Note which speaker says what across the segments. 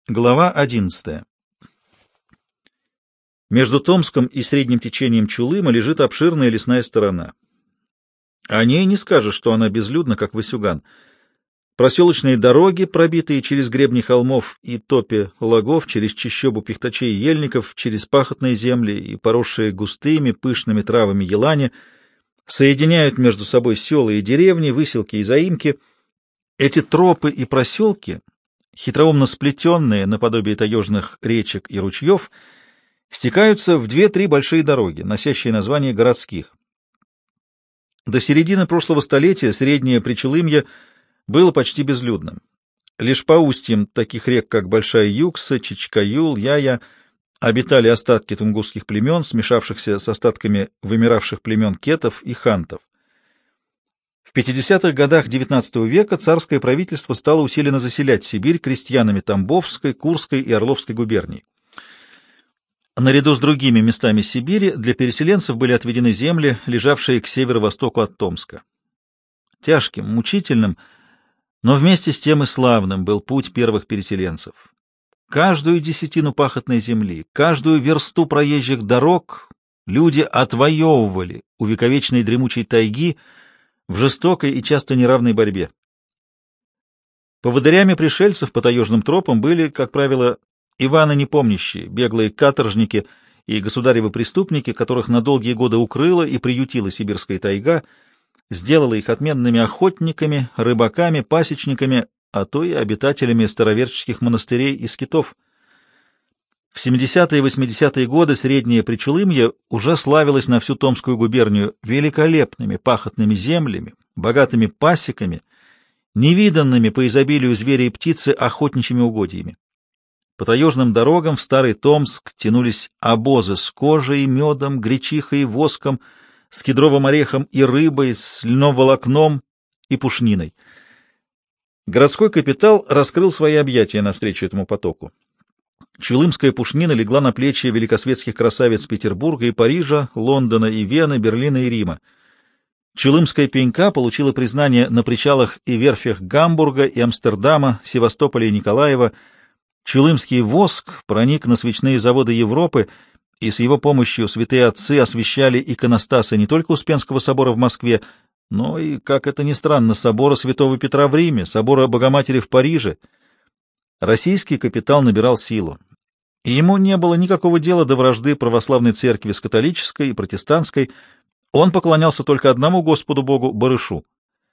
Speaker 1: Глава 11. Между Томском и средним течением Чулыма лежит обширная лесная сторона. О ней не скажешь, что она безлюдна, как Васюган. Проселочные дороги, пробитые через гребни холмов и топи лагов, через чащобу пихтачей и ельников, через пахотные земли и поросшие густыми, пышными травами елани, соединяют между собой села и деревни, выселки и заимки. Эти тропы и проселки, хитроумно сплетенные наподобие таежных речек и ручьев, стекаются в 2-3 большие дороги, носящие название городских. До середины прошлого столетия среднее Причелымье было почти безлюдным. Лишь по устьям таких рек, как Большая Юкса, Чичкаюл, Яя, обитали остатки тунгусских племен, смешавшихся с остатками вымиравших племен кетов и хантов. В 50-х годах XIX века царское правительство стало усиленно заселять Сибирь крестьянами Тамбовской, Курской и Орловской губерний. Наряду с другими местами Сибири для переселенцев были отведены земли, лежавшие к северо-востоку от Томска. Тяжким, мучительным, но вместе с тем и славным был путь первых переселенцев. Каждую десятину пахотной земли, каждую версту проезжих дорог люди отвоевывали у вековечной дремучей тайги в жестокой и часто неравной борьбе. Поводырями пришельцев по таежным тропам были, как правило, Иваны непомнящие, беглые каторжники и государевы преступники, которых на долгие годы укрыла и приютила сибирская тайга, сделала их отменными охотниками, рыбаками, пасечниками, а то и обитателями староверческих монастырей и скитов. В 70-е и 80-е годы среднее Причелымье уже славилось на всю Томскую губернию великолепными пахотными землями, богатыми пасеками, невиданными по изобилию зверя и птицы охотничьими угодьями. По таежным дорогам в Старый Томск тянулись обозы с кожей, медом, гречихой и воском, с кедровым орехом и рыбой, с льном волокном и пушниной. Городской капитал раскрыл свои объятия навстречу этому потоку. Чулымская пушнина легла на плечи великосветских красавиц Петербурга и Парижа, Лондона и Вены, Берлина и Рима. Чулымская пенька получила признание на причалах и верфях Гамбурга и Амстердама, Севастополя и Николаева. Чулымский воск проник на свечные заводы Европы, и с его помощью святые отцы освящали иконостасы не только Успенского собора в Москве, но и, как это ни странно, собора святого Петра в Риме, собора Богоматери в Париже. Российский капитал набирал силу, и ему не было никакого дела до вражды православной церкви с католической и протестантской. Он поклонялся только одному Господу Богу — барышу.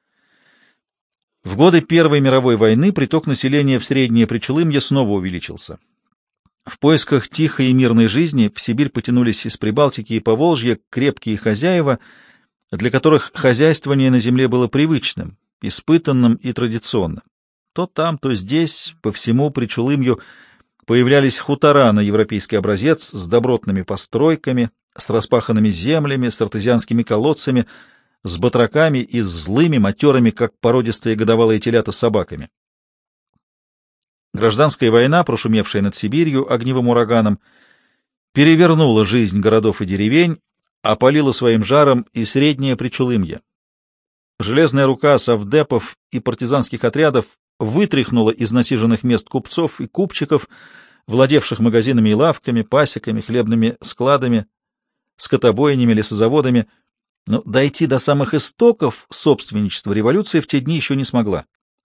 Speaker 1: В годы Первой мировой войны приток населения в Среднее Причелымье снова увеличился. В поисках тихой и мирной жизни в Сибирь потянулись из Прибалтики и Поволжья крепкие хозяева, для которых хозяйствование на земле было привычным, испытанным и традиционным. То там, то здесь, по всему Причелымью появлялись хутора на европейский образец с добротными постройками, с распаханными землями, с артезианскими колодцами, с батраками и с злыми, матерыми, как породистые годовалые телята, собаками. Гражданская война, прошумевшая над Сибирью огневым ураганом, перевернула жизнь городов и деревень, опалила своим жаром и Среднее Причелымье. Железная рука совдепов и партизанских отрядов вытряхнула из насиженных мест купцов и купчиков, владевших магазинами и лавками, пасеками, хлебными складами, скотобойнями, лесозаводами, но дойти до самых истоков собственничества революция в те дни еще не смогла.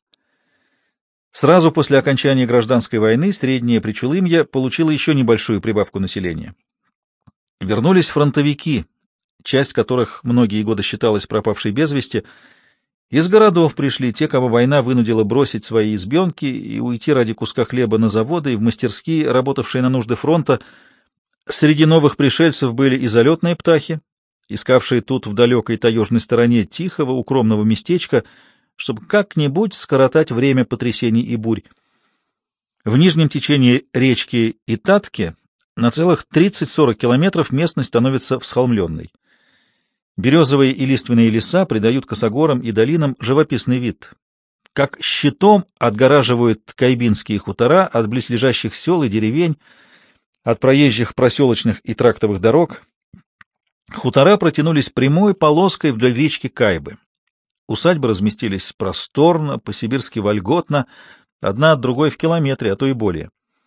Speaker 1: Сразу после окончания гражданской войны Среднее Причелымье получило еще небольшую прибавку населения. Вернулись фронтовики, часть которых многие годы считалась пропавшей без вести. Из городов пришли те, кого война вынудила бросить свои избенки и уйти ради куска хлеба на заводы и в мастерские, работавшие на нужды фронта. Среди новых пришельцев были и залетные птахи, искавшие тут в далекой таежной стороне тихого, укромного местечка, чтобы как-нибудь скоротать время потрясений и бурь. В нижнем течении речки Итатки на целых 30-40 километров местность становится всхолмленной. Березовые и лиственные леса придают косогорам и долинам живописный вид. Как щитом отгораживают кайбинские хутора от близлежащих сел и деревень, от проезжих проселочных и трактовых дорог. Хутора протянулись прямой полоской вдоль речки Кайбы. Усадьбы разместились просторно, по-сибирски вольготно, одна от другой в километре, а то и более.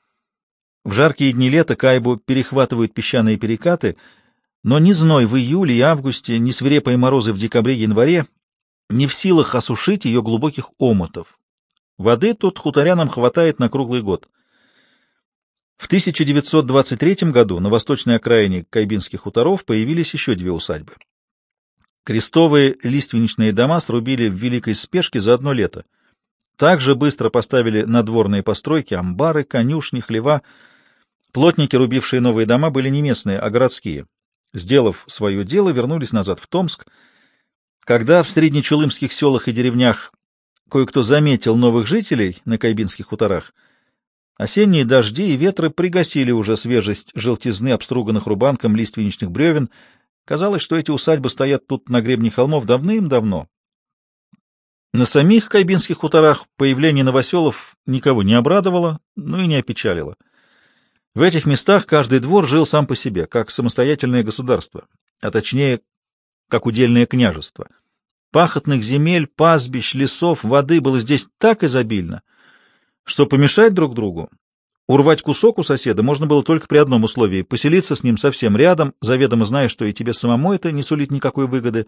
Speaker 1: В жаркие дни лета Кайбу перехватывают песчаные перекаты, но ни зной в июле и августе, ни свирепые морозы в декабре и январе не в силах осушить ее глубоких омутов. Воды тут хуторянам хватает на круглый год. В 1923 году на восточной окраине Кайбинских хуторов появились еще две усадьбы. Крестовые лиственничные дома срубили в великой спешке за одно лето. Также быстро поставили надворные постройки, амбары, конюшни, хлева. Плотники, рубившие новые дома, были не местные, а городские. Сделав свое дело, вернулись назад в Томск. Когда в среднечулымских селах и деревнях кое-кто заметил новых жителей на Кайбинских хуторах, осенние дожди и ветры пригасили уже свежесть желтизны обструганных рубанком лиственничных бревен. Казалось, что эти усадьбы стоят тут на гребне холмов давным-давно. На самих Кайбинских хуторах появление новоселов никого не обрадовало, но и не опечалило. В этих местах каждый двор жил сам по себе, как самостоятельное государство, а точнее, как удельное княжество. Пахотных земель, пастбищ, лесов, воды было здесь так изобильно, что помешать друг другу, урвать кусок у соседа можно было только при одном условии — поселиться с ним совсем рядом, заведомо зная, что и тебе самому это не сулит никакой выгоды.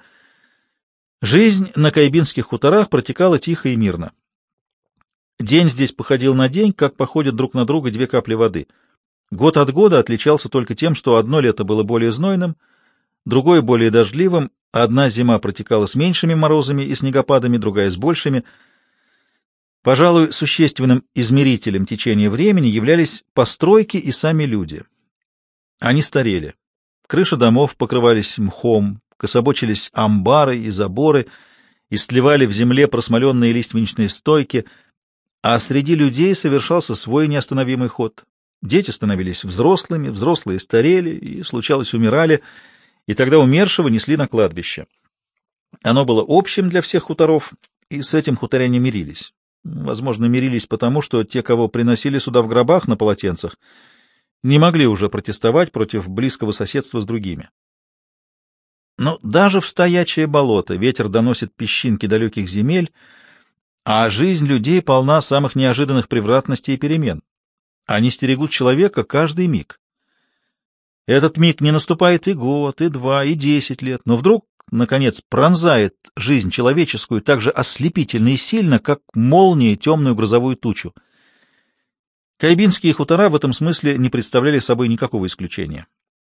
Speaker 1: Жизнь на Кайбинских хуторах протекала тихо и мирно. День здесь походил на день, как походят друг на друга две капли воды. Год от года отличался только тем, что одно лето было более знойным, другое — более дождливым, одна зима протекала с меньшими морозами и снегопадами, другая — с большими. Пожалуй, существенным измерителем течения времени являлись постройки и сами люди. Они старели. Крыши домов покрывались мхом, кособочились амбары и заборы, истлевали в земле просмоленные лиственничные стойки, а среди людей совершался свой неостановимый ход. Дети становились взрослыми, взрослые старели и, случалось, умирали, и тогда умершего несли на кладбище. Оно было общим для всех хуторов, и с этим хуторяне мирились. Возможно, мирились потому, что те, кого приносили сюда в гробах на полотенцах, не могли уже протестовать против близкого соседства с другими. Но даже в стоячее болото ветер доносит песчинки далеких земель, а жизнь людей полна самых неожиданных превратностей и перемен. Они стерегут человека каждый миг. Этот миг не наступает и год, и 2, и 10 лет, но вдруг, наконец, пронзает жизнь человеческую так же ослепительно и сильно, как молния темную грозовую тучу. Кайбинские хутора в этом смысле не представляли собой никакого исключения.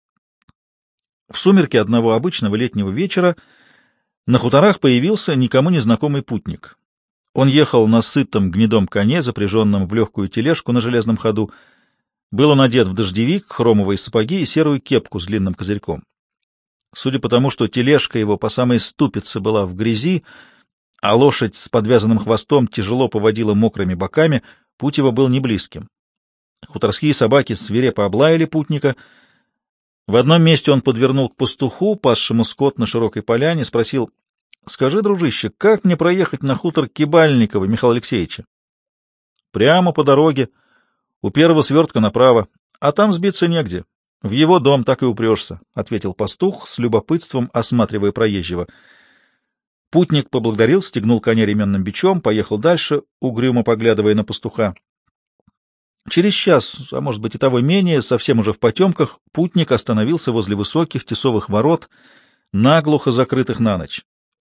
Speaker 1: В сумерки одного обычного летнего вечера на хуторах появился никому не знакомый путник. Он ехал на сытом гнедом коне, запряженном в легкую тележку на железном ходу. Был он одет в дождевик, хромовые сапоги и серую кепку с длинным козырьком. Судя по тому, что тележка его по самой ступице была в грязи, а лошадь с подвязанным хвостом тяжело поводила мокрыми боками, путь его был неблизким. Хуторские собаки свирепо облаяли путника. В одном месте он подвернул к пастуху, пасшему скот на широкой поляне, спросил: «Скажи, дружище, как мне проехать на хутор Кибальникова Михаила Алексеевича?» «Прямо по дороге, у первого свертка направо, а там сбиться негде. В его дом так и упрешься», — ответил пастух, с любопытством осматривая проезжего. Путник поблагодарил, стегнул коня ременным бичом, поехал дальше, угрюмо поглядывая на пастуха. Через час, а может быть и того менее, совсем уже в потемках, путник остановился возле высоких тесовых ворот, наглухо закрытых на ночь.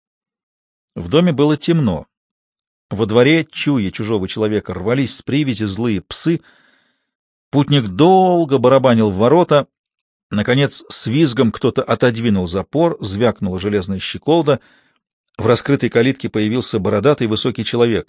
Speaker 1: В доме было темно. Во дворе, чуя чужого человека, рвались с привязи злые псы. Путник долго барабанил в ворота. Наконец, с визгом кто-то отодвинул запор, звякнула железная щеколда. В раскрытой калитке появился бородатый высокий человек.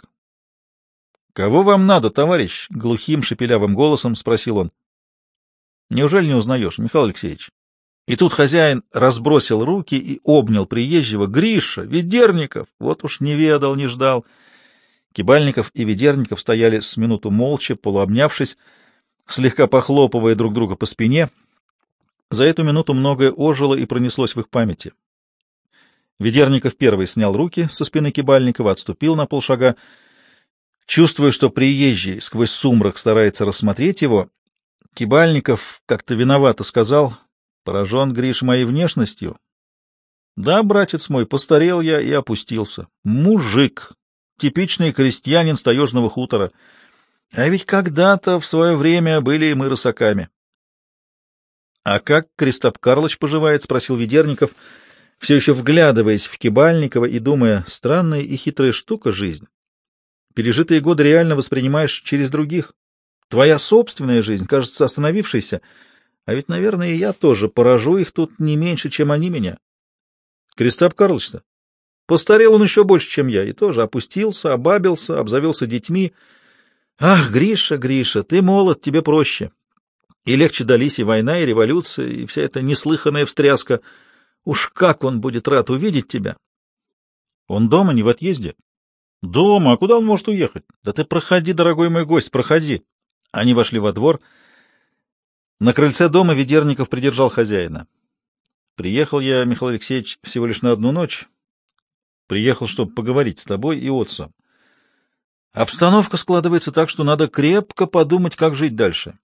Speaker 1: — Кого вам надо, товарищ? — глухим шепелявым голосом спросил он. — Неужели не узнаешь, Михаил Алексеевич? И тут хозяин разбросил руки и обнял приезжего. — Гриша, Ведерников! Вот уж не ведал, не ждал. Кибальников и Ведерников стояли с минуту молча, полуобнявшись, слегка похлопывая друг друга по спине. За эту минуту многое ожило и пронеслось в их памяти. Ведерников первый снял руки со спины Кибальникова, отступил на полшага. Чувствуя, что приезжий сквозь сумрак старается рассмотреть его, Кибальников как-то виновато сказал: «Поражен, Гриш, моей внешностью?» «Да, братец мой, постарел я и опустился. Мужик, типичный крестьянин с таежного хутора. А ведь когда-то в свое время были и мы рысаками. — А как Кристоп Карлыч поживает? — спросил Ведерников, все еще вглядываясь в Кибальникова и думая, странная и хитрая штука жизнь. Пережитые годы реально воспринимаешь через других. Твоя собственная жизнь кажется остановившейся, а ведь, наверное, и я тоже поражу их тут не меньше, чем они меня. Кристоп Карлыч-то? Постарел он еще больше, чем я, и тоже опустился, обабился, обзавелся детьми. Ах, Гриша, Гриша, ты молод, тебе проще. И легче дались и война, и революция, и вся эта неслыханная встряска. Уж как он будет рад увидеть тебя. Он дома, не в отъезде? Дома, а куда он может уехать? Да ты проходи, дорогой мой гость, проходи. Они вошли во двор. На крыльце дома Ведерников придержал хозяина. Приехал я, Михаил Алексеевич, всего лишь на одну ночь. Приехал, чтобы поговорить с тобой и отцом. Обстановка складывается так, что надо крепко подумать, как жить дальше.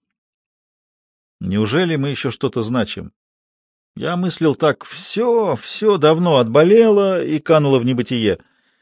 Speaker 1: Неужели мы еще что-то значим? Я мыслил так, все давно отболело и кануло в небытие.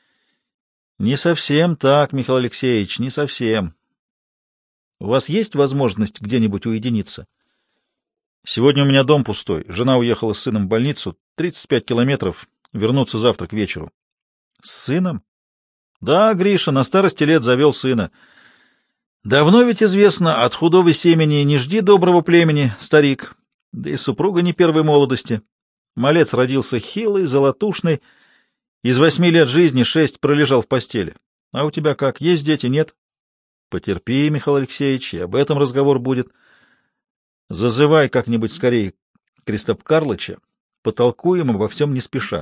Speaker 1: Не совсем так, Михаил Алексеевич, не совсем. У вас есть возможность где-нибудь уединиться? Сегодня у меня дом пустой. Жена уехала с сыном в больницу. 35 километров. Вернуться завтра к вечеру. С сыном? Да, Гриша, на старости лет завел сына. Давно ведь известно, от худого семени не жди доброго племени, старик. Да и супруга не первой молодости. Малец родился хилый, золотушный. Из 8 лет жизни 6 пролежал в постели. А у тебя как, есть дети, нет? Потерпи, Михаил Алексеевич, и об этом разговор будет. Зазывай как-нибудь скорее Кристоп Карлыча, потолкуем обо всем не спеша.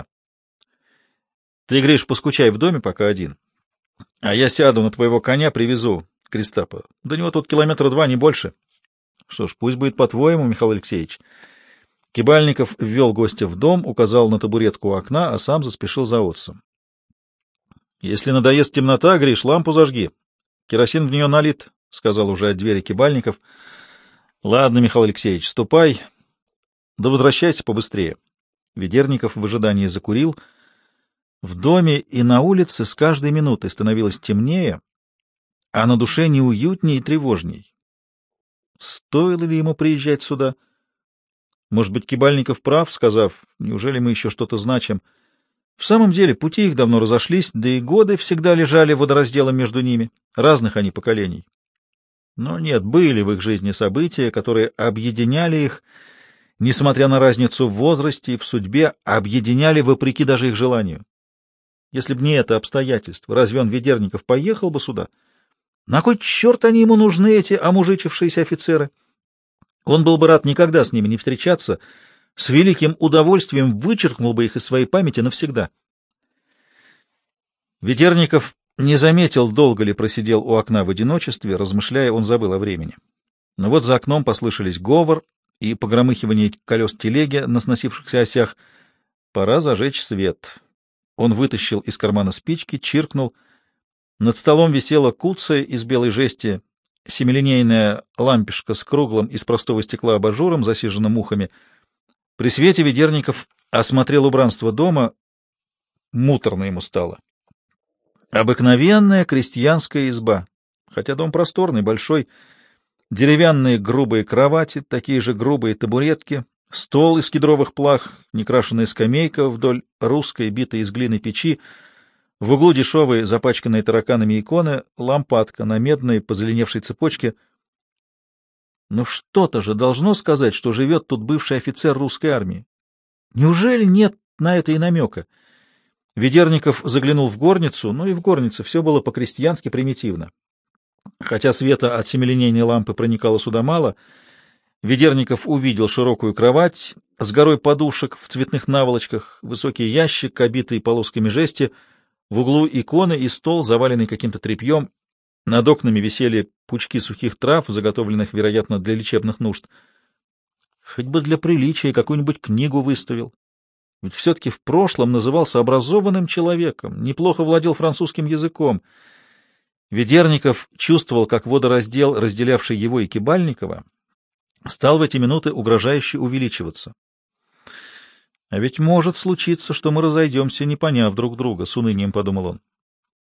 Speaker 1: Ты, Гриш, поскучай в доме пока один, а я сяду на твоего коня, привезу Кристопа. До него тут 2 километра, не больше. Что ж, пусть будет по-твоему, Михаил Алексеевич. Кибальников ввел гостя в дом, указал на табуретку у окна, а сам заспешил за отцом. Если надоест темнота, Гриш, лампу зажги. Керосин в нее налит, — сказал уже от двери Кибальников. — Ладно, Михаил Алексеевич, ступай, да возвращайся побыстрее. Ведерников в ожидании закурил. В доме и на улице с каждой минутой становилось темнее, а на душе неуютнее и тревожней. Стоило ли ему приезжать сюда? Может быть, Кибальников прав, сказав, неужели мы еще что-то значим? В самом деле, пути их давно разошлись, да и годы всегда лежали водоразделом между ними, разных они поколений. Но нет, были в их жизни события, которые объединяли их, несмотря на разницу в возрасте и в судьбе, объединяли вопреки даже их желанию. Если б не это обстоятельство, разве он, Ведерников, поехал бы сюда? На кой черт они ему нужны, эти омужичившиеся офицеры? Он был бы рад никогда с ними не встречаться, с великим удовольствием вычеркнул бы их из своей памяти навсегда. Ведерников не заметил, долго ли просидел у окна в одиночестве, размышляя, он забыл о времени. Но вот за окном послышались говор и погромыхивание колес телеги на сносившихся осях. Пора зажечь свет. Он вытащил из кармана спички, чиркнул. Над столом висела куцая из белой жести семилинейная лампешка с круглым из простого стекла абажуром, засиженным мухами. При свете Ведерников осмотрел убранство дома. Муторно ему стало. Обыкновенная крестьянская изба, хотя дом просторный, большой, деревянные грубые кровати, такие же грубые табуретки, стол из кедровых плах, некрашенная скамейка вдоль русской, битой из глины печи, в углу дешевые, запачканные тараканами иконы, лампадка на медной, позеленевшей цепочке. Но что-то же должно сказать, что живет тут бывший офицер русской армии. Неужели нет на это и намека? Ведерников заглянул в горницу, но и в горнице все было по-крестьянски примитивно. Хотя света от семилинейной лампы проникало сюда мало, Ведерников увидел широкую кровать с горой подушек в цветных наволочках, высокий ящик, обитый полосками жести, в углу иконы и стол, заваленный каким-то тряпьем. Над окнами висели пучки сухих трав, заготовленных, вероятно, для лечебных нужд. Хоть бы для приличия какую-нибудь книгу выставил. Ведь все-таки в прошлом назывался образованным человеком, неплохо владел французским языком. Ведерников чувствовал, как водораздел, разделявший его и Кибальникова, стал в эти минуты угрожающе увеличиваться. А ведь может случиться, что мы разойдемся, не поняв друг друга, — с унынием подумал он.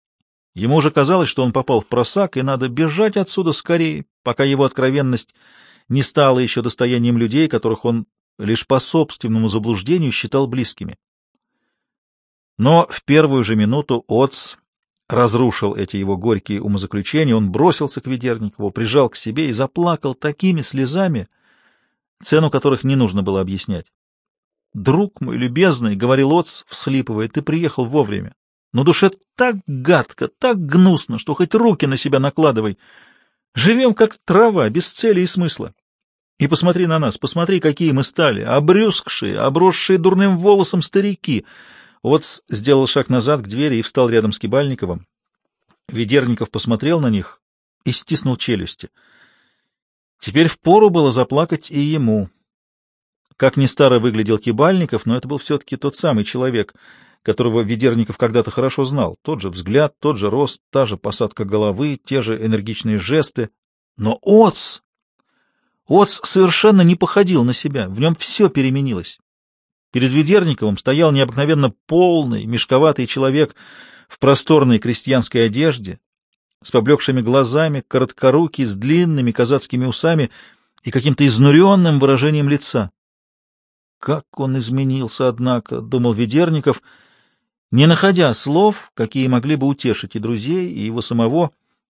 Speaker 1: Ему уже казалось, что он попал в просак, и надо бежать отсюда скорее, пока его откровенность не стала еще достоянием людей, которых он лишь по собственному заблуждению считал близкими. Но в первую же минуту Оц разрушил эти его горькие умозаключения, он бросился к Ведерникову, прижал к себе и заплакал такими слезами, цену которых не нужно было объяснять. «Друг мой любезный», — говорил Оц, всхлипывая, — «ты приехал вовремя. Но душе так гадко, так гнусно, что хоть руки на себя накладывай. Живем как трава, без цели и смысла. И посмотри на нас, посмотри, какие мы стали, обрюзгшие, обросшие дурным волосом старики». Оц сделал шаг назад к двери и встал рядом с Кибальниковым. Ведерников посмотрел на них и стиснул челюсти. Теперь впору было заплакать и ему. Как ни старо выглядел Кибальников, но это был все-таки тот самый человек, которого Ведерников когда-то хорошо знал. Тот же взгляд, тот же рост, та же посадка головы, те же энергичные жесты. Но Оц совершенно не походил на себя, в нем все переменилось. Перед Ведерниковым стоял необыкновенно полный, мешковатый человек в просторной крестьянской одежде, с поблекшими глазами, короткорукий, с длинными казацкими усами и каким-то изнуренным выражением лица. «Как он изменился, однако», — думал Ведерников, не находя слов, какие могли бы утешить и друзей, и его самого.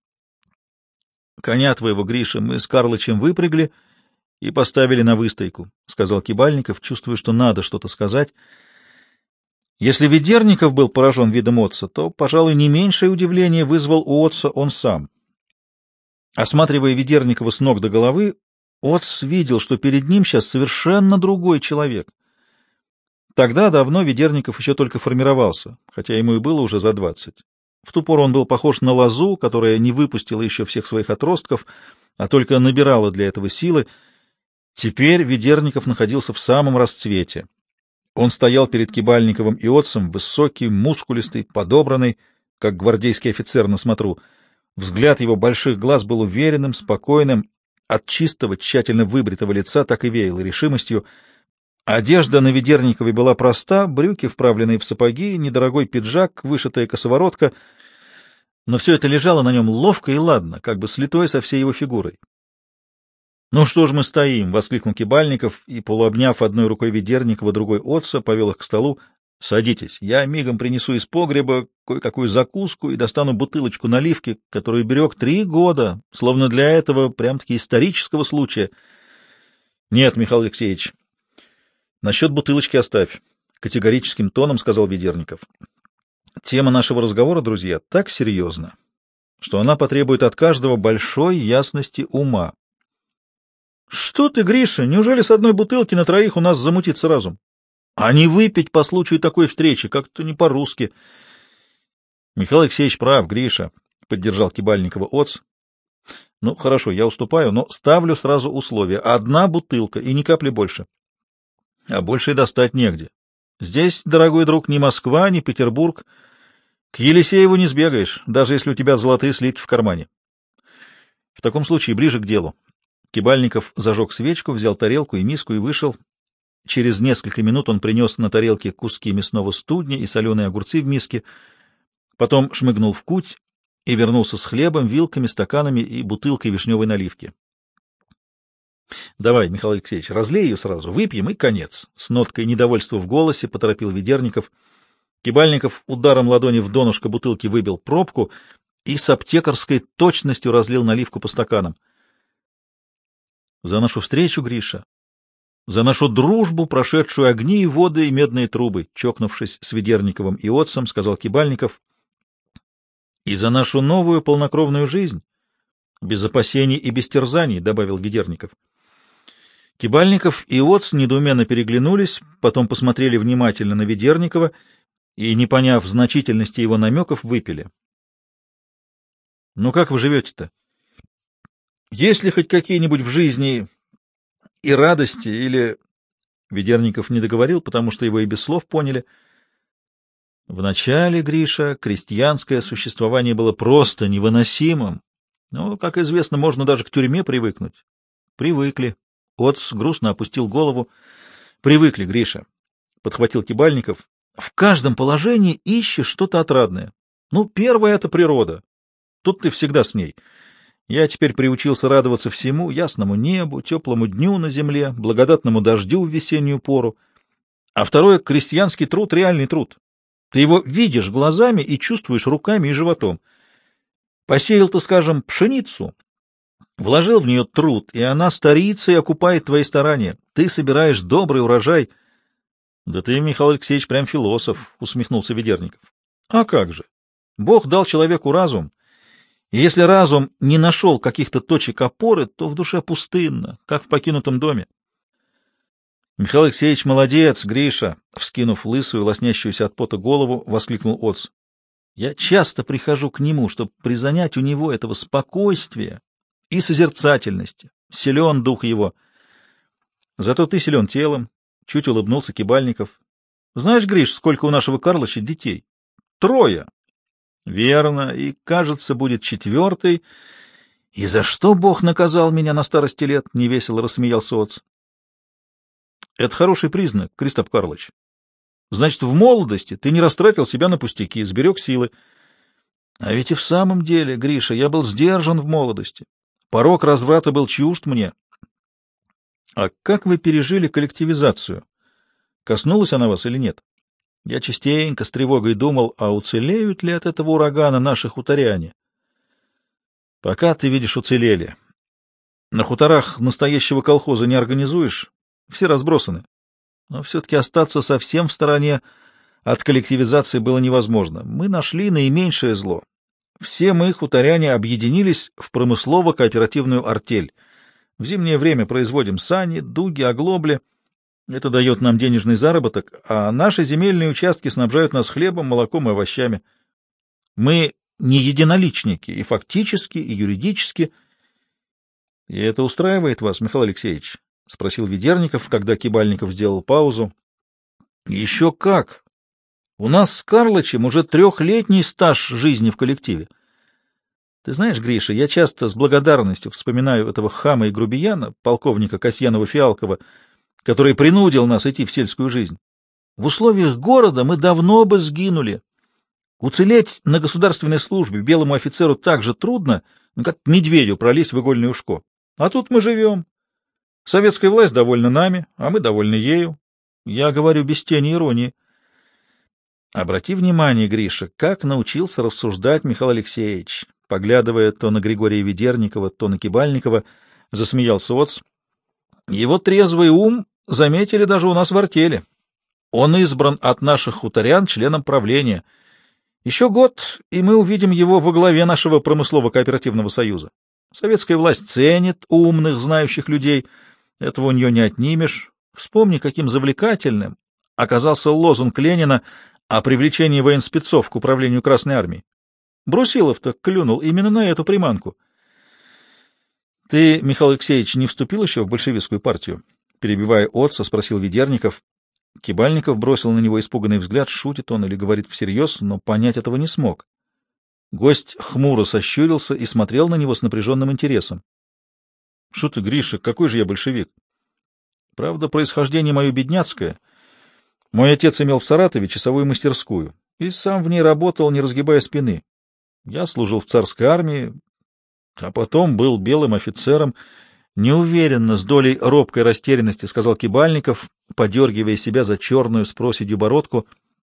Speaker 1: «Коня твоего, Гриша, мы с Карлычем выпрягли и поставили на выстойку», — сказал Кибальников, чувствуя, что надо что-то сказать. Если Ведерников был поражен видом Отца, то, пожалуй, не меньшее удивление вызвал у Отца он сам. Осматривая Ведерникова с ног до головы, Отц видел, что перед ним сейчас совершенно другой человек. Тогда давно Ведерников еще только формировался, хотя ему и было уже за 20. В ту пору он был похож на лозу, которая не выпустила еще всех своих отростков, а только набирала для этого силы. Теперь Ведерников находился в самом расцвете. Он стоял перед Кибальниковым и Отцем, высокий, мускулистый, подобранный, как гвардейский офицер на смотру. Взгляд его больших глаз был уверенным, спокойным, от чистого, тщательно выбритого лица так и веяло решимостью. Одежда на Ведерникове была проста, брюки, вправленные в сапоги, недорогой пиджак, вышитая косоворотка, но все это лежало на нем ловко и ладно, как бы слитое со всей его фигурой. «Ну что ж мы стоим?» — воскликнул Кибальников и, полуобняв одной рукой Ведерникова, другой Отца, повел их к столу. «Садитесь, я мигом принесу из погреба кое-какую закуску и достану бутылочку наливки, которую берег 3 года, словно для этого прям-таки исторического случая». «Нет, Михаил Алексеевич, насчет бутылочки оставь», — категорическим тоном сказал Ведерников. «Тема нашего разговора, друзья, так серьезна, что она потребует от каждого большой ясности ума». «Что ты, Гриша, неужели с одной бутылки на 3 у нас замутится разум? А не выпить по случаю такой встречи, как-то не по-русски». «Михаил Алексеевич прав, Гриша», — поддержал Кибальникова Оц. «Ну, хорошо, я уступаю, но ставлю сразу условие. 1 бутылка и ни капли больше. А больше и достать негде. Здесь, дорогой друг, ни Москва, ни Петербург. К Елисееву не сбегаешь, даже если у тебя золотые слитки в кармане. В таком случае ближе к делу». Кибальников зажег свечку, взял тарелку и миску и вышел. Через несколько минут он принес на тарелке куски мясного студня и соленые огурцы в миске, потом шмыгнул в куть и вернулся с хлебом, вилками, стаканами и бутылкой вишневой наливки. — Давай, Михаил Алексеевич, разлей ее сразу, выпьем и конец. С ноткой недовольства в голосе поторопил Ведерников. Кибальников ударом ладони в донышко бутылки выбил пробку и с аптекарской точностью разлил наливку по стаканам. «За нашу встречу, Гриша, за нашу дружбу, прошедшую огни и воды и медные трубы», чокнувшись с Ведерниковым и Отцем, сказал Кибальников, «и за нашу новую полнокровную жизнь, без опасений и без терзаний», добавил Ведерников. Кибальников и Отц недоуменно переглянулись, потом посмотрели внимательно на Ведерникова и, не поняв значительности его намеков, выпили. «Ну как вы живете-то? Есть ли хоть какие-нибудь в жизни и радости, или...» Ведерников не договорил, потому что его и без слов поняли. Вначале, Гриша, крестьянское существование было просто невыносимым. Но, как известно, можно даже к тюрьме привыкнуть. Привыкли. Отц грустно опустил голову. Привыкли, Гриша, — подхватил Кибальников. В каждом положении ищешь что-то отрадное. Ну, первое — это природа. Тут ты всегда с ней. Я теперь приучился радоваться всему: ясному небу, теплому дню на земле, благодатному дождю в весеннюю пору. А второе — крестьянский труд, реальный труд. Ты его видишь глазами и чувствуешь руками и животом. Посеял ты, скажем, пшеницу, вложил в нее труд, и она старится и окупает твои старания. Ты собираешь добрый урожай. — Да ты, Михаил Алексеевич, прям философ, — усмехнулся Ведерников. — А как же? Бог дал человеку разум, и если разум не нашел каких-то точек опоры, то в душе пустынно, как в покинутом доме. — Михаил Алексеевич молодец, Гриша! — вскинув лысую, лоснящуюся от пота голову, воскликнул Оц. — Я часто прихожу к нему, чтобы призанять у него этого спокойствия и созерцательности. Силен дух его. Зато ты силен телом, — чуть улыбнулся Кибальников. — Знаешь, Гриш, сколько у нашего Карлыча детей? 3. — Верно, и, кажется, будет 4. И за что Бог наказал меня на старости лет? — невесело рассмеялся Оц. — Это хороший признак, Кристоф Карлыч. Значит, в молодости ты не растратил себя на пустяки, сберег силы. А ведь и в самом деле, Гриша, я был сдержан в молодости. Порок разврата был чужд мне. А как вы пережили коллективизацию? Коснулась она вас или нет? Я частенько с тревогой думал, а уцелеют ли от этого урагана наши хуторяне? Пока, ты видишь, уцелели. На хуторах настоящего колхоза не организуешь, все разбросаны. Но все-таки остаться совсем в стороне от коллективизации было невозможно. Мы нашли наименьшее зло. Все мы, хуторяне, объединились в промыслово-кооперативную артель. В зимнее время производим сани, дуги, оглобли. Это дает нам денежный заработок, а наши земельные участки снабжают нас хлебом, молоком и овощами. Мы не единоличники и фактически, и юридически. — И это устраивает вас, Михаил Алексеевич? — спросил Ведерников, когда Кибальников сделал паузу. — Еще как! У нас с Карлычем уже 3-летний стаж жизни в коллективе. Ты знаешь, Гриша, я часто с благодарностью вспоминаю этого хама и грубияна, полковника Касьянова-Фиалкова, который принудил нас идти в сельскую жизнь. В условиях города мы давно бы сгинули. Уцелеть на государственной службе белому офицеру так же трудно, как медведю пролезть в игольное ушко. А тут мы живем. Советская власть довольна нами, а мы довольны ею. Я говорю без тени иронии. Обрати внимание, Гриша, как научился рассуждать Михаил Алексеевич. Поглядывая то на Григория Ведерникова, то на Кибальникова, засмеялся Оц. Его трезвый ум заметили даже у нас в артели. Он избран от наших хуторян членом правления. Еще год, и мы увидим его во главе нашего промыслово-кооперативного союза. Советская власть ценит умных, знающих людей. Этого у нее не отнимешь. Вспомни, каким завлекательным оказался лозунг Ленина о привлечении военспецов к управлению Красной армией. Брусилов-то клюнул именно на эту приманку. — Ты, Михаил Алексеевич, не вступил еще в большевистскую партию? — перебивая отца, спросил Ведерников. Кибальников бросил на него испуганный взгляд, шутит он или говорит всерьез, но понять этого не смог. Гость хмуро сощурился и смотрел на него с напряженным интересом. — Что ты, Гриша, какой же я большевик? Правда, происхождение мое бедняцкое. Мой отец имел в Саратове часовую мастерскую и сам в ней работал, не разгибая спины. Я служил в царской армии, а потом был белым офицером. Неуверенно, с долей робкой растерянности, сказал Кибальников, подергивая себя за черную с проседью бородку.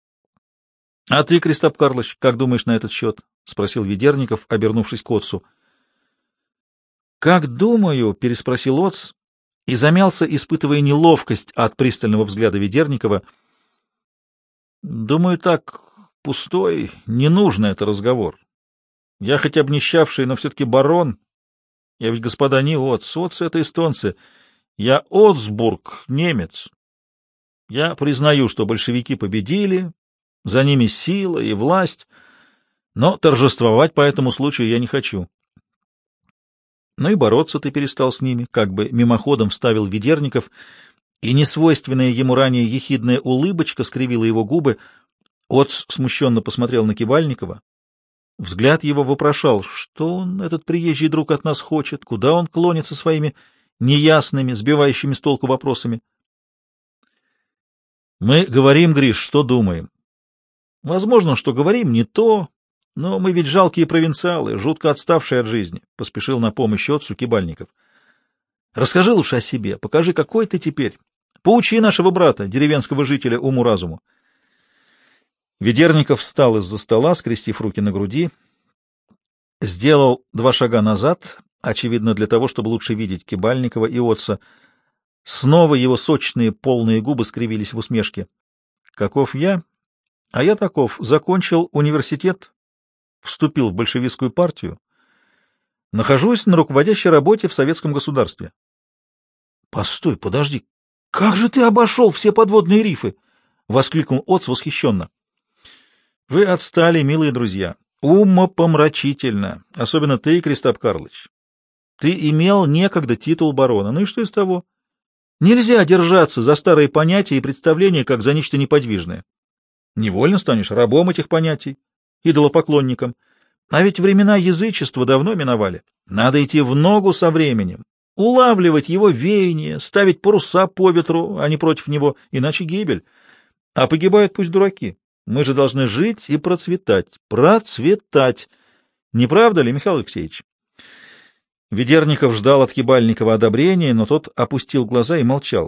Speaker 1: — А ты, Кристоф Карлыч, как думаешь на этот счет? — спросил Ведерников, обернувшись к отцу. — Как думаю? — переспросил отц и замялся, испытывая неловкость от пристального взгляда Ведерникова. — Думаю, так, пустой, не нужно это разговор. Я хоть обнищавший, но все-таки барон. Я ведь, господа, не Оц. Оц — это эстонцы. Я Оцбург, немец. Я признаю, что большевики победили, за ними сила и власть, но торжествовать по этому случаю я не хочу. Ну и бороться ты перестал с ними, как бы мимоходом вставил Ведерников, и несвойственная ему ранее ехидная улыбочка скривила его губы. Оц смущенно посмотрел на Кибальникова. Взгляд его вопрошал, что он, этот приезжий друг, от нас хочет, куда он клонится своими неясными, сбивающими с толку вопросами. Мы говорим, Гриш, что думаем. Возможно, что говорим не то, Но мы ведь жалкие провинциалы, жутко отставшие от жизни, — поспешил на помощь отцу Кибальников. Расскажи лучше о себе, покажи, какой ты теперь. Поучи нашего брата, деревенского жителя, уму-разуму. Ведерников встал из-за стола, скрестив руки на груди, сделал 2 шага назад, очевидно, для того, чтобы лучше видеть Кибальникова и отца. Снова его сочные, полные губы скривились в усмешке. Каков я? А я таков. Закончил университет, вступил в большевистскую партию, нахожусь на руководящей работе в советском государстве. — Постой, подожди, как же ты обошел все подводные рифы? — воскликнул отц восхищенно. — Вы отстали, милые друзья. Умопомрачительно, особенно ты, Кристоф Карлыч. Ты имел некогда титул барона, ну и что из того? Нельзя держаться за старые понятия и представления, как за нечто неподвижное. Невольно станешь рабом этих понятий, идолопоклонником. А ведь времена язычества давно миновали. Надо идти в ногу со временем, улавливать его веяние, ставить паруса по ветру, а не против него, иначе гибель. А погибают пусть дураки. Мы же должны жить и процветать. Процветать. Не правда ли, Михаил Алексеевич? Ведерников ждал от Кибальникова одобрения, но тот опустил глаза и молчал.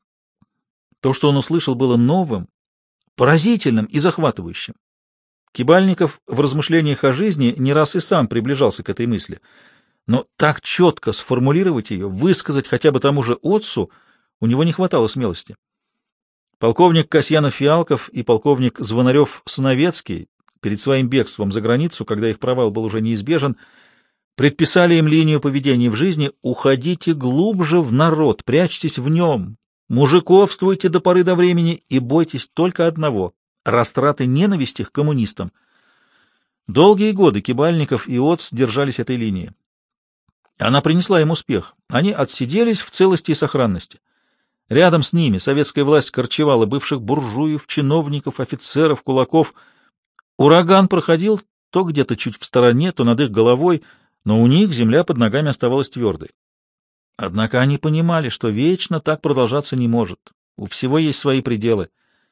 Speaker 1: То, что он услышал, было новым, поразительным и захватывающим. Кибальников в размышлениях о жизни не раз и сам приближался к этой мысли, но так четко сформулировать ее, высказать хотя бы тому же отцу, у него не хватало смелости. Полковник Касьянов-Фиалков и полковник Звонарев-Сыновецкий перед своим бегством за границу, когда их провал был уже неизбежен, предписали им линию поведения в жизни: уходите глубже в народ, прячьтесь в нем, мужиковствуйте до поры до времени и бойтесь только одного — растраты ненависти к коммунистам. Долгие годы Кибальников и отц держались этой линии. Она принесла им успех. Они отсиделись в целости и сохранности. Рядом с ними советская власть корчевала бывших буржуев, чиновников, офицеров, кулаков. Ураган проходил то где-то чуть в стороне, то над их головой, но у них земля под ногами оставалась твердой. Однако они понимали, что вечно так продолжаться не может. У всего есть свои пределы.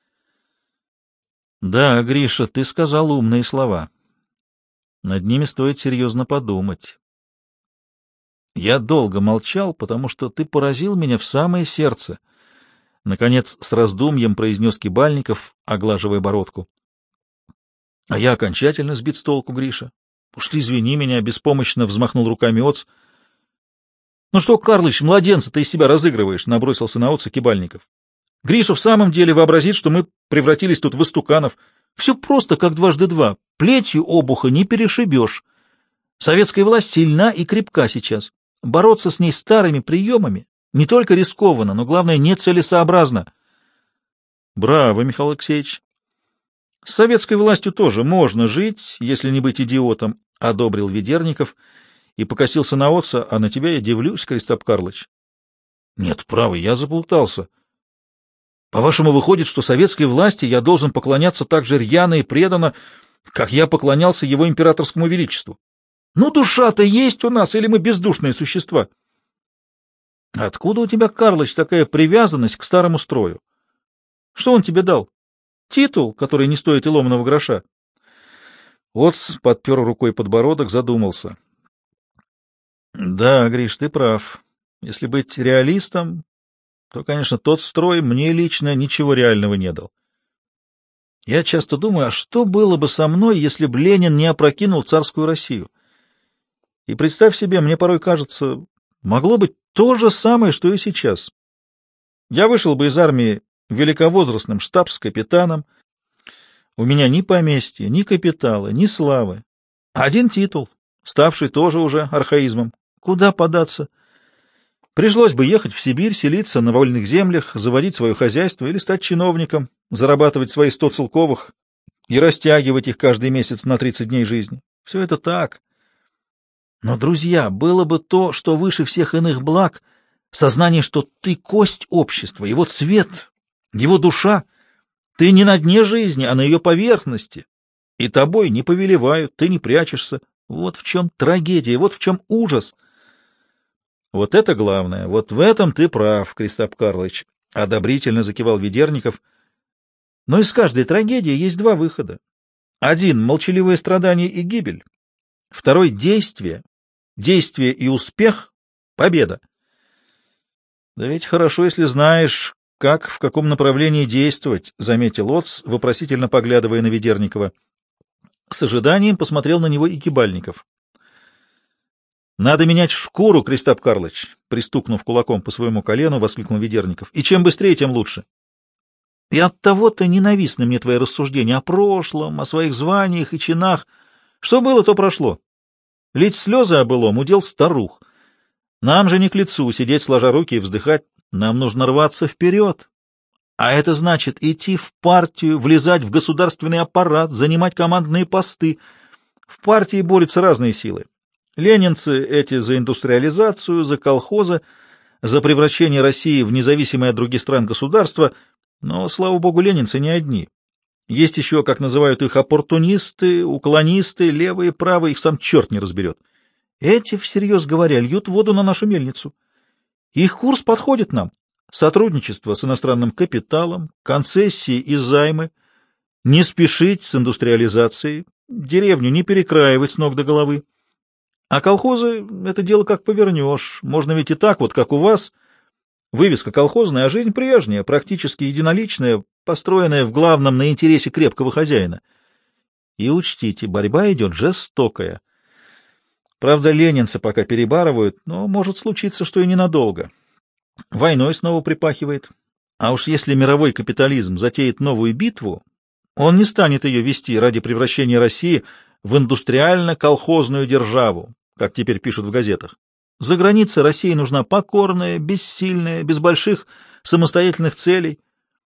Speaker 1: Да, Гриша, ты сказал умные слова. Над ними стоит серьезно подумать. Я долго молчал, потому что ты поразил меня в самое сердце. Наконец, с раздумьем произнес Кибальников, оглаживая бородку. А я окончательно сбит с толку, Гриша. Уж ты извини меня, беспомощно взмахнул руками отц. Ну что, Карлыч, младенца ты из себя разыгрываешь, набросился на отца Кибальников. Гриша в самом деле вообразит, что мы превратились тут в истуканов. Все просто, как 2 × 2. Плетью обуха не перешибешь. Советская власть сильна и крепка сейчас. Бороться с ней старыми приемами не только рискованно, но, главное, нецелесообразно. Браво, Михаил Алексеевич. С советской властью тоже можно жить, если не быть идиотом, — одобрил Ведерников и покосился на отца. А на тебя я дивлюсь, Кристоф Карлыч. Нет, право, я заплутался. По-вашему, выходит, что советской власти я должен поклоняться так же рьяно и преданно, как я поклонялся его императорскому величеству? Ну, душа-то есть у нас, или мы бездушные существа? Откуда у тебя, Карлыч, такая привязанность к старому строю? Что он тебе дал? Титул, который не стоит и ломаного гроша? Отц подпер рукой подбородок, задумался. Да, Гриш, ты прав. Если быть реалистом, то, конечно, тот строй мне лично ничего реального не дал. Я часто думаю, а что было бы со мной, если бы Ленин не опрокинул царскую Россию? И представь себе, мне порой кажется, могло быть то же самое, что и сейчас. Я вышел бы из армии великовозрастным штабс-капитаном. У меня ни поместья, ни капитала, ни славы. Один титул, ставший тоже уже архаизмом. Куда податься? Пришлось бы ехать в Сибирь, селиться на вольных землях, заводить свое хозяйство или стать чиновником, зарабатывать свои 100 целковых и растягивать их каждый месяц на 30 дней жизни. Все это так. Но, друзья, было бы то, что выше всех иных благ, сознание, что ты кость общества, его цвет, его душа. Ты не на дне жизни, а на ее поверхности. И тобой не повелевают, ты не прячешься. Вот в чем трагедия, вот в чем ужас. Вот это главное, вот в этом ты прав, Кристоф Карлыч, — одобрительно закивал Ведерников. Но из каждой трагедии есть 2 выхода. Один — молчаливое страдание и гибель, второй — действие, действие и успех — победа. Да ведь хорошо, если знаешь, как, в каком направлении действовать, — заметил Оц, вопросительно поглядывая на Ведерникова. С ожиданием посмотрел на него и Кибальников. — Надо менять шкуру, Кристап Карлыч, — пристукнув кулаком по своему колену, воскликнул Ведерников. — И чем быстрее, тем лучше. И оттого-то ненавистны мне твои рассуждения о прошлом, о своих званиях и чинах. Что было, то прошло. Лить слезы о былом — удел старух. Нам же не к лицу сидеть сложа руки и вздыхать. Нам нужно рваться вперед. А это значит идти в партию, влезать в государственный аппарат, занимать командные посты. В партии борются разные силы. Ленинцы эти за индустриализацию, за колхозы, за превращение России в независимое от других стран государство. Но, слава богу, ленинцы не одни. Есть еще, как называют их, оппортунисты, уклонисты, левые, правые, их сам черт не разберет. Эти, всерьез говоря, льют воду на нашу мельницу. Их курс подходит нам. Сотрудничество с иностранным капиталом, концессии и займы, не спешить с индустриализацией, деревню не перекраивать с ног до головы. А колхозы — это дело как повернешь. Можно ведь и так, вот как у вас. Вывеска колхозная, а жизнь прежняя, практически единоличная, построенная в главном на интересе крепкого хозяина. И учтите, борьба идет жестокая. Правда, ленинцы пока перебарывают, но может случиться, что и ненадолго. Войной снова припахивает. А уж если мировой капитализм затеет новую битву, он не станет ее вести ради превращения России в индустриально-колхозную державу, как теперь пишут в газетах. За границей России нужна покорная, бессильная, без больших самостоятельных целей.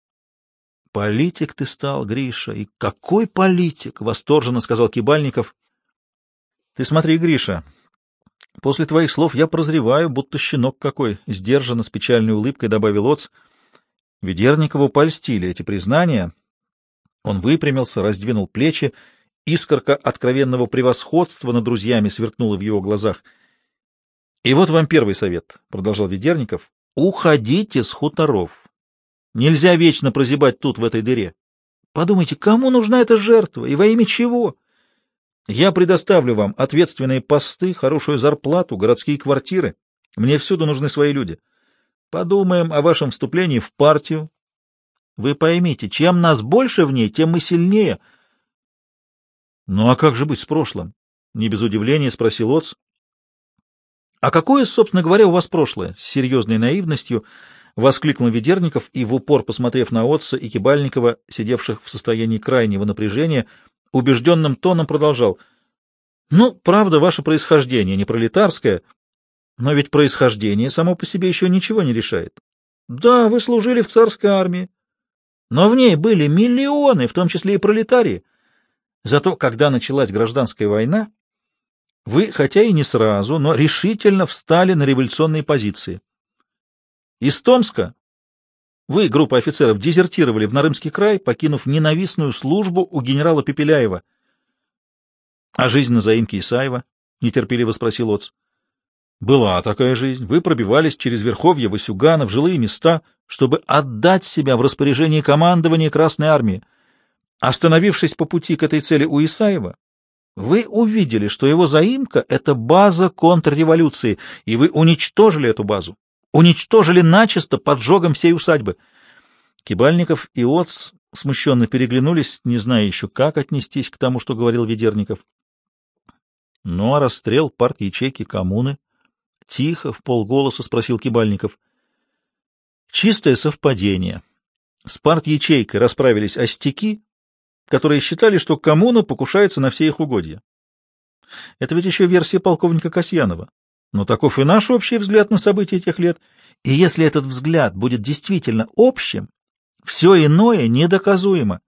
Speaker 1: — Политик ты стал, Гриша, и какой политик! — восторженно сказал Кибальников. — Ты смотри, Гриша, после твоих слов я прозреваю, будто щенок какой, — сдержанно, с печальной улыбкой добавил Оц. Ведерникову польстили эти признания. Он выпрямился, раздвинул плечи, искорка откровенного превосходства над друзьями сверкнула в его глазах. — И вот вам первый совет, — продолжал Ведерников, — уходите с хуторов. Нельзя вечно прозябать тут, в этой дыре. Подумайте, кому нужна эта жертва и во имя чего? Я предоставлю вам ответственные посты, хорошую зарплату, городские квартиры. Мне всюду нужны свои люди. Подумаем о вашем вступлении в партию. Вы поймите, чем нас больше в ней, тем мы сильнее. — Ну а как же быть с прошлым? — не без удивления спросил Оц. — А какое, собственно говоря, у вас прошлое? — с серьезной наивностью воскликнул Ведерников и, в упор посмотрев на Отца и Кибальникова, сидевших в состоянии крайнего напряжения, убежденным тоном продолжал. — Ну, правда, ваше происхождение не пролетарское, но ведь происхождение само по себе еще ничего не решает. Да, вы служили в царской армии, но в ней были миллионы, в том числе и пролетарии. Зато, когда началась гражданская война, вы, хотя и не сразу, но решительно встали на революционные позиции. Из Томска вы, группа офицеров, дезертировали в Нарымский край, покинув ненавистную службу у генерала Пепеляева. — А жизнь на заимке Исаева? — нетерпеливо спросил Оц. — Была такая жизнь. Вы пробивались через верховья Васюгана в жилые места, чтобы отдать себя в распоряжение командования Красной армии. Остановившись по пути к этой цели у Исаева, вы увидели, что его заимка — это база контрреволюции, и вы уничтожили эту базу. Уничтожили начисто поджогом всей усадьбы. Кибальников и Оц смущенно переглянулись, не зная еще, как отнестись к тому, что говорил Ведерников. — Ну, а расстрел парт-ячейки коммуны? — тихо, вполголоса спросил Кибальников. — Чистое совпадение. С парт-ячейкой расправились остяки, которые считали, что коммуна покушается на все их угодья. Это ведь еще версия полковника Касьянова. Но таков и наш общий взгляд на события тех лет. И если этот взгляд будет действительно общим, все иное недоказуемо.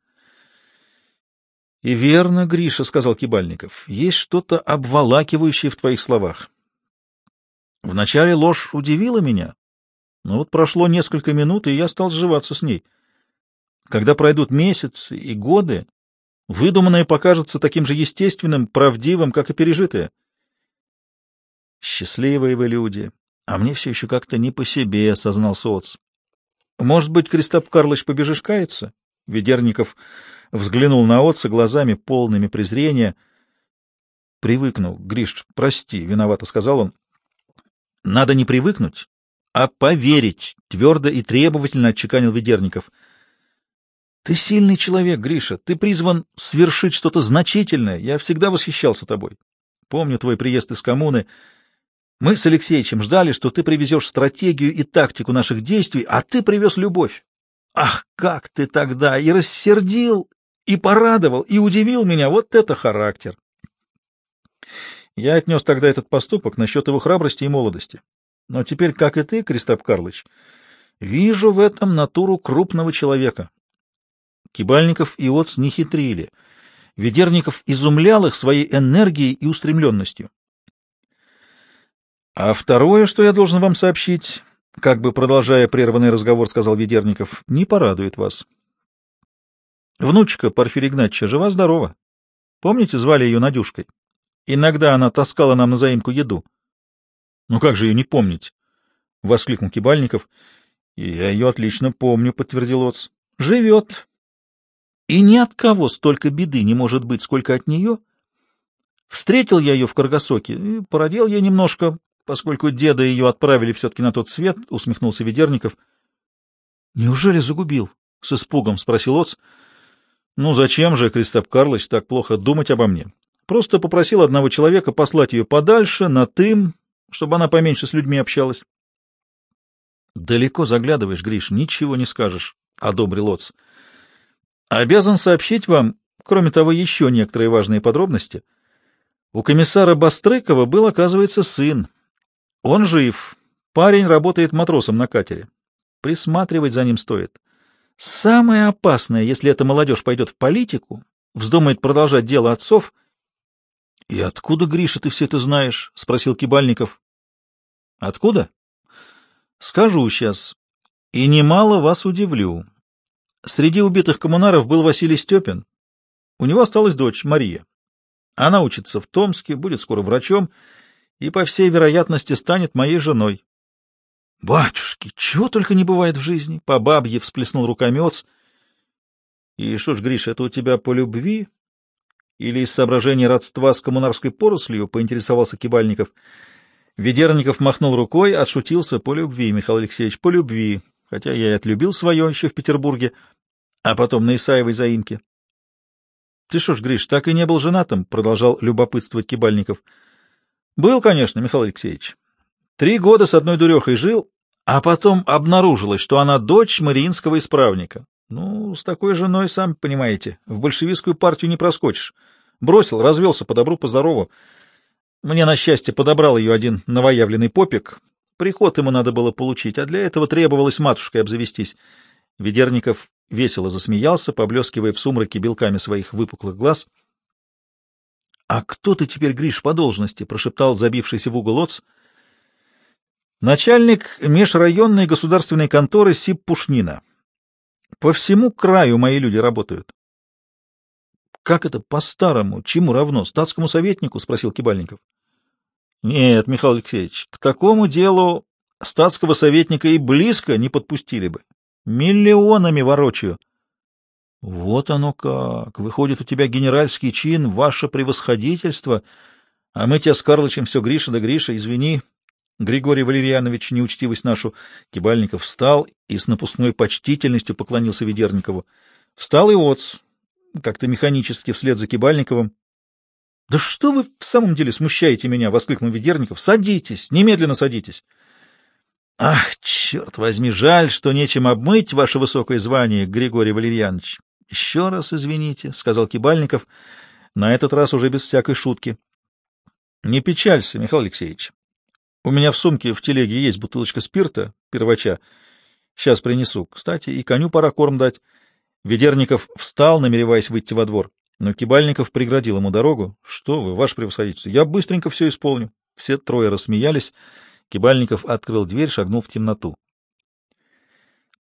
Speaker 1: — И верно, Гриша, — сказал Кибальников, — есть что-то обволакивающее в твоих словах. Вначале ложь удивила меня, но вот прошло несколько минут, и я стал сживаться с ней. Когда пройдут месяцы и годы, выдуманное покажется таким же естественным, правдивым, как и пережитое. Счастливые вы люди, а мне все еще как-то не по себе, — сознался Оц. — Может быть, Кристап Карлыч побежишь каяться? Ведерников взглянул на отца глазами, полными презрения. — Привыкну, Гриш, прости, — виновато сказал он. — Надо не привыкнуть, а поверить, — твердо и требовательно отчеканил Ведерников. — Ты сильный человек, Гриша, ты призван свершить что-то значительное. Я всегда восхищался тобой. Помню твой приезд из коммуны. Мы с Алексеичем ждали, что ты привезешь стратегию и тактику наших действий, а ты привез любовь. Ах, как ты тогда и рассердил, и порадовал, и удивил меня. Вот это характер! Я отнес тогда этот поступок насчет его храбрости и молодости. Но теперь, как и ты, Кристоф Карлыч, вижу в этом натуру крупного человека. Кибальников и Оц не хитрили. Ведерников изумлял их своей энергией и устремленностью. — А второе, что я должен вам сообщить, как бы продолжая прерванный разговор, сказал Ведерников, — не порадует вас. Внучка Порфирия Игнатьевича жива-здорова. Помните, звали ее Надюшкой? Иногда она таскала нам на заимку еду. — Ну как же ее не помнить? — воскликнул Кибальников. — Я ее отлично помню, — подтвердил Оц. — Живет. И ни от кого столько беды не может быть, сколько от нее. Встретил я ее в Каргасоке и породил ей немножко, поскольку деда ее отправили все-таки на тот свет, — усмехнулся Ведерников. — Неужели загубил? — с испугом спросил Оц. — Ну зачем же, Кристоф Карлыч, так плохо думать обо мне? Просто попросил одного человека послать ее подальше, на Тым, чтобы она поменьше с людьми общалась. — Далеко заглядываешь, Гриш, ничего не скажешь, — одобрил Оц. — Обязан сообщить вам, кроме того, еще некоторые важные подробности. У комиссара Бастрыкова был, оказывается, сын. Он жив. Парень работает матросом на катере. Присматривать за ним стоит. Самое опасное, если эта молодежь пойдет в политику, вздумает продолжать дело отцов. — И откуда, Гриша, ты все это знаешь? — спросил Кибальников. — Откуда? — Скажу сейчас. И немало вас удивлю. Среди убитых коммунаров был Василий Степин. У него осталась дочь Мария. Она учится в Томске, будет скоро врачом и, по всей вероятности, станет моей женой. — Батюшки, чего только не бывает в жизни! — по бабье всплеснул руками Оц. — И что ж, Гриша, это у тебя по любви или из соображения родства с коммунарской порослью? — поинтересовался Кибальников. Ведерников махнул рукой, отшутился. — По любви, Михаил Алексеевич, по любви. Хотя я и отлюбил свое еще в Петербурге, а потом на Исаевой заимке. — Ты что ж, Гриш, так и не был женатым? — продолжал любопытствовать Кибальников. — Был, конечно, Михаил Алексеевич. 3 года с одной дурехой жил, а потом обнаружилось, что она дочь мариинского исправника. Ну, с такой женой, сами понимаете, в большевистскую партию не проскочишь. Бросил, развелся по добру, по здорову. Мне, на счастье, подобрал ее один новоявленный попик. Приход ему надо было получить, а для этого требовалось матушкой обзавестись. Ведерников весело засмеялся, поблескивая в сумраке белками своих выпуклых глаз. — А кто ты теперь, Гриш, по должности? — прошептал забившийся в угол Оц. — Начальник межрайонной государственной конторы Сип-Пушнина. По всему краю мои люди работают. — Как это по-старому? Чему равно? Статскому советнику? — спросил Кибальников. — Нет, Михаил Алексеевич, к такому делу статского советника и близко не подпустили бы. Миллионами ворочаю. — Вот оно как! Выходит, у тебя генеральский чин, ваше превосходительство, а мы тебя с Карлычем все Гриша да Гриша, извини, Григорий Валерьянович, неучтивость нашу. Кибальников встал и с напускной почтительностью поклонился Ведерникову. Встал и Оц, как-то механически вслед за Кибальниковым. — Да что вы в самом деле смущаете меня? — воскликнул Ведерников. — Садитесь, немедленно садитесь. — Ах, черт возьми, жаль, что нечем обмыть ваше высокое звание, Григорий Валерьянович. — Еще раз извините, — сказал Кибальников, на этот раз уже без всякой шутки. — Не печалься, Михаил Алексеевич. У меня в сумке в телеге есть бутылочка спирта, первача. Сейчас принесу. Кстати, и коню пора корм дать. Ведерников встал, намереваясь выйти во двор, но Кибальников преградил ему дорогу. — Что вы, ваше превосходительство, я быстренько все исполню. Все трое рассмеялись. Кибальников открыл дверь, шагнул в темноту.